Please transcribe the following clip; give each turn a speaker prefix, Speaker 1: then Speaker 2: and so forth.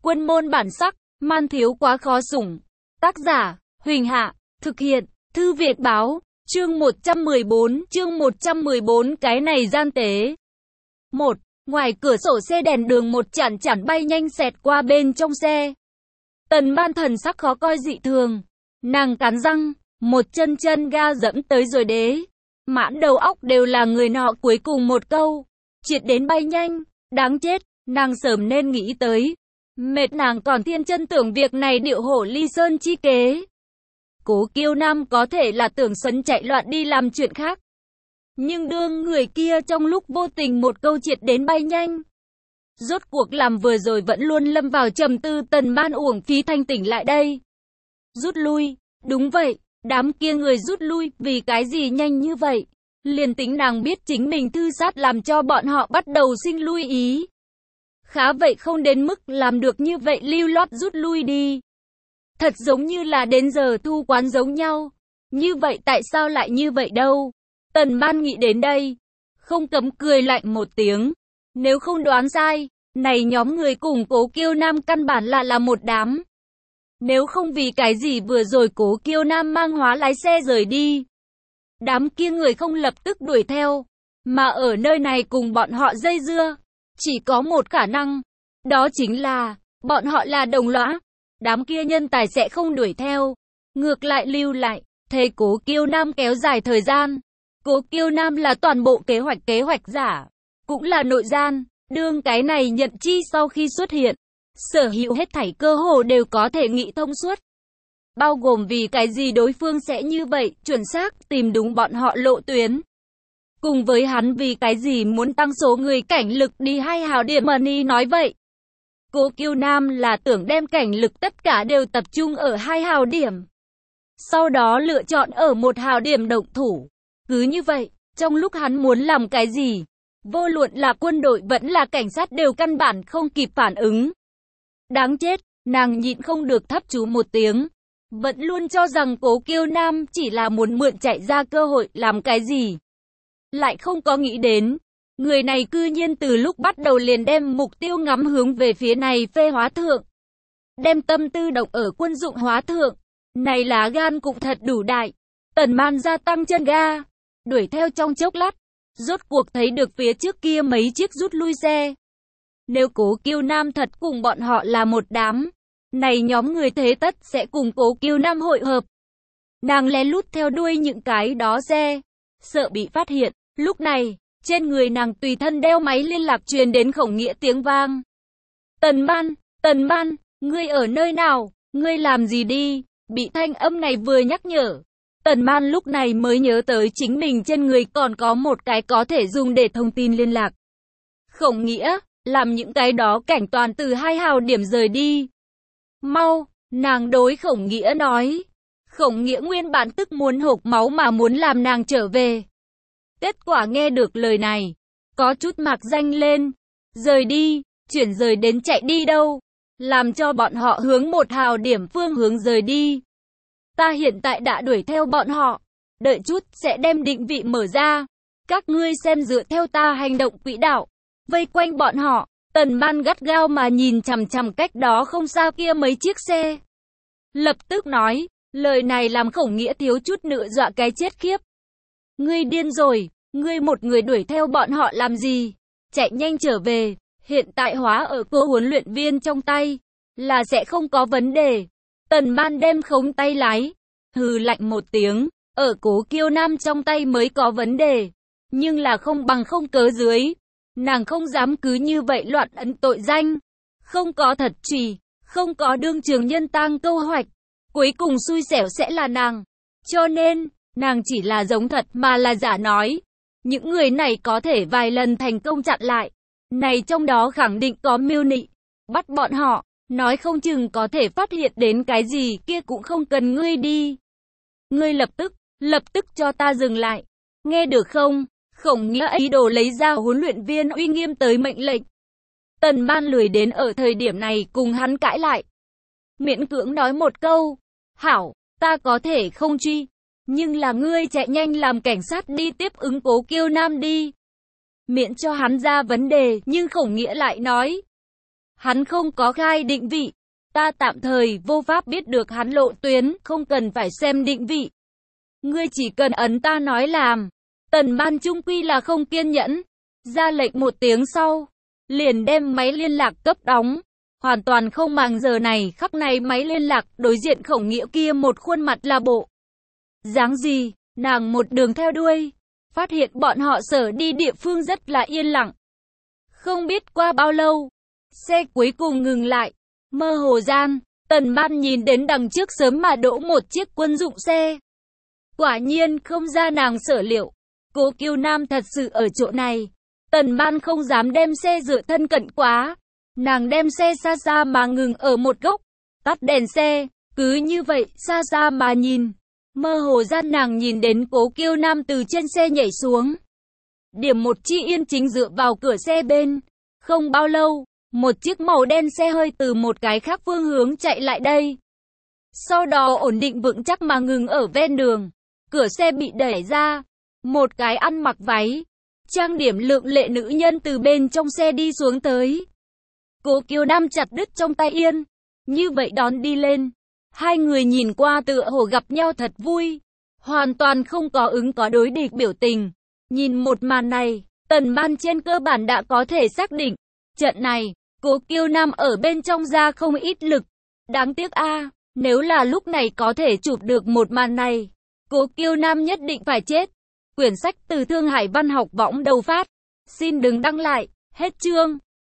Speaker 1: Quân môn bản sắc, man thiếu quá khó sủng. Tác giả, Huỳnh Hạ, thực hiện, Thư Việt Báo, chương 114, cái này gian tế. 1. Ngoài cửa sổ xe đèn đường một chản chản bay nhanh xẹt qua bên trong xe. Tần Ban thần sắc khó coi dị thường. Nàng cắn răng, một chân ga dẫm tới rồi đế. Mãn đầu óc đều là người nọ cuối cùng một câu. Triệt đến bay nhanh, đáng chết, nàng sớm nên nghĩ tới. Mệt nàng còn thiên chân tưởng việc này điệu hổ ly sơn chi kế. Cố Kiêu Nam có thể là tưởng Xuân chạy loạn đi làm chuyện khác. Nhưng đương người kia trong lúc vô tình một câu triệt đến bay nhanh. Rốt cuộc làm vừa rồi vẫn luôn lâm vào trầm tư. Tần Ban uổng phí thanh tỉnh lại đây. Rút lui, đúng vậy, đám kia người rút lui, vì cái gì nhanh như vậy? Liền tính nàng biết chính mình thư sát làm cho bọn họ bắt đầu sinh lui ý. Khá vậy không đến mức làm được như vậy lưu loát rút lui đi. Thật giống như là đến giờ thu quán giống nhau. Như vậy tại sao lại như vậy đâu? Tần Ban nghĩ đến đây. Không cấm cười lạnh một tiếng. Nếu không đoán sai, này nhóm người cùng Cố Kiêu Nam căn bản là một đám. Nếu không vì cái gì vừa rồi Cố Kiêu Nam mang hóa lái xe rời đi. Đám kia người không lập tức đuổi theo. Mà ở nơi này cùng bọn họ dây dưa. Chỉ có một khả năng. Đó chính là, bọn họ là đồng lõa. Đám kia nhân tài sẽ không đuổi theo. Ngược lại lưu lại, thế Cố Kiêu Nam kéo dài thời gian. Cố Kiêu Nam là toàn bộ kế hoạch giả. Cũng là nội gian. Đương cái này nhận chi sau khi xuất hiện. Sở hữu hết thảy cơ hồ đều có thể nghĩ thông suốt. Bao gồm vì cái gì đối phương sẽ như vậy, chuẩn xác tìm đúng bọn họ lộ tuyến. Cùng với hắn vì cái gì muốn tăng số người cảnh lực đi 2 hào điểm. Money nói vậy. Cố Kiêu Nam là tưởng đem cảnh lực tất cả đều tập trung ở 2 hào điểm. Sau đó lựa chọn ở 1 hào điểm động thủ. Cứ như vậy, trong lúc hắn muốn làm cái gì, vô luận là quân đội vẫn là cảnh sát đều căn bản không kịp phản ứng. Đáng chết, nàng nhịn không được thấp chú một tiếng. Vẫn luôn cho rằng Cố Kiêu Nam chỉ là muốn mượn chạy ra cơ hội làm cái gì. Lại không có nghĩ đến, người này cư nhiên từ lúc bắt đầu liền đem mục tiêu ngắm hướng về phía này phê hóa thượng. Đem tâm tư động ở quân dụng hóa thượng. Này lá gan cũng thật đủ đại. Tần Ban gia tăng chân ga. Đuổi theo trong chốc lát. Rốt cuộc thấy được phía trước kia mấy chiếc rút lui xe. Nếu Cố Kiêu Nam thật cùng bọn họ là một đám. Này nhóm người thế tất sẽ cùng Cố Kiêu Nam hội hợp. Nàng lén lút theo đuôi những cái đó xe. Sợ bị phát hiện. Lúc này, trên người nàng tùy thân đeo máy liên lạc truyền đến Khổng Nghĩa tiếng vang. Tần Ban, ngươi ở nơi nào? Ngươi làm gì đi? Bị thanh âm này vừa nhắc nhở. Tần Ban lúc này mới nhớ tới chính mình trên người còn có một cái có thể dùng để thông tin liên lạc. Khổng Nghĩa, làm những cái đó cảnh toàn từ 2 hào điểm rời đi. Mau, nàng đối Khổng Nghĩa nói. Khổng Nghĩa nguyên bản tức muốn hộc máu mà muốn làm nàng trở về. Kết quả nghe được lời này, có chút mạc danh lên. Rời đi, chuyển rời đến chạy đi đâu? Làm cho bọn họ hướng 1 hào điểm phương hướng rời đi. Ta hiện tại đã đuổi theo bọn họ. Đợi chút sẽ đem định vị mở ra. Các ngươi xem dựa theo ta hành động quỹ đạo. Vây quanh bọn họ. Tần Ban gắt gao mà nhìn chằm chằm cách đó không xa kia mấy chiếc xe. Lập tức nói. Lời này làm Khổng Nghĩa thiếu chút nữa dọa cái chết khiếp. Ngươi điên rồi. Ngươi một người đuổi theo bọn họ làm gì? Chạy nhanh trở về. Hiện tại hóa ở cô huấn luyện viên trong tay. Là sẽ không có vấn đề. Tần Ban đem khống tay lái. Hừ lạnh một tiếng. Ở Cố Kiêu Nam trong tay mới có vấn đề. Nhưng là không bằng không cớ dưới. Nàng không dám cứ như vậy loạn ấn tội danh. Không có thật trì. Không có đương trường nhân tang câu hoạch. Cuối cùng xui xẻo sẽ là nàng. Cho nên, nàng chỉ là giống thật mà là giả nói. Những người này có thể vài lần thành công chặn lại. Này trong đó khẳng định có mưu nị. Bắt bọn họ, nói không chừng có thể phát hiện đến cái gì kia cũng không cần ngươi đi. Ngươi lập tức cho ta dừng lại. Nghe được không? Khổng Nghĩa ý đồ lấy ra huấn luyện viên uy nghiêm tới mệnh lệnh. Tần Ban lười đến ở thời điểm này cùng hắn cãi lại. Miễn cưỡng nói một câu. Hảo, ta có thể không truy. Nhưng là ngươi chạy nhanh làm cảnh sát đi tiếp ứng Cố Kiêu Nam đi. Miễn cho hắn ra vấn đề, nhưng Khổng Nghĩa lại nói. Hắn không có khai định vị. Ta tạm thời vô pháp biết được hắn lộ tuyến, không cần phải xem định vị. Ngươi chỉ cần ấn ta nói làm. Tần Ban chung quy là không kiên nhẫn. Ra lệnh một tiếng sau, liền đem máy liên lạc cấp đóng. Hoàn toàn không màng giờ này khắc này máy liên lạc đối diện Khổng Nghĩa kia một khuôn mặt là bộ dáng gì, nàng một đường theo đuôi, phát hiện bọn họ sở đi địa phương rất là yên lặng. Không biết qua bao lâu, xe cuối cùng ngừng lại, mơ hồ gian, Tần Ban nhìn đến đằng trước sớm mà đỗ một chiếc quân dụng xe. Quả nhiên không ra nàng sở liệu, Cố Kiêu Nam thật sự ở chỗ này. Tần Ban không dám đem xe dựa thân cận quá. Nàng đem xe xa xa mà ngừng ở một góc, tắt đèn xe, cứ như vậy xa xa mà nhìn. Mơ hồ gian nàng nhìn đến Cố Kiêu Nam từ trên xe nhảy xuống. Điểm một chi yên chính dựa vào cửa xe bên. Không bao lâu, một chiếc màu đen xe hơi từ một cái khác phương hướng chạy lại đây. Sau đó ổn định vững chắc mà ngừng ở ven đường. Cửa xe bị đẩy ra. Một cái ăn mặc váy, trang điểm lượng lệ nữ nhân từ bên trong xe đi xuống tới. Cố Kiêu Nam chặt đứt trong tay yên, như vậy đón đi lên. Hai người nhìn qua tựa hồ gặp nhau thật vui, hoàn toàn không có ứng có đối địch biểu tình. Nhìn một màn này, Tần Ban trên cơ bản đã có thể xác định, trận này, Cố Kiêu Nam ở bên trong ra không ít lực. Đáng tiếc a, nếu là lúc này có thể chụp được một màn này, Cố Kiêu Nam nhất định phải chết. Quyển sách từ Thương Hải Văn học võng đầu phát. Xin đừng đăng lại, hết chương.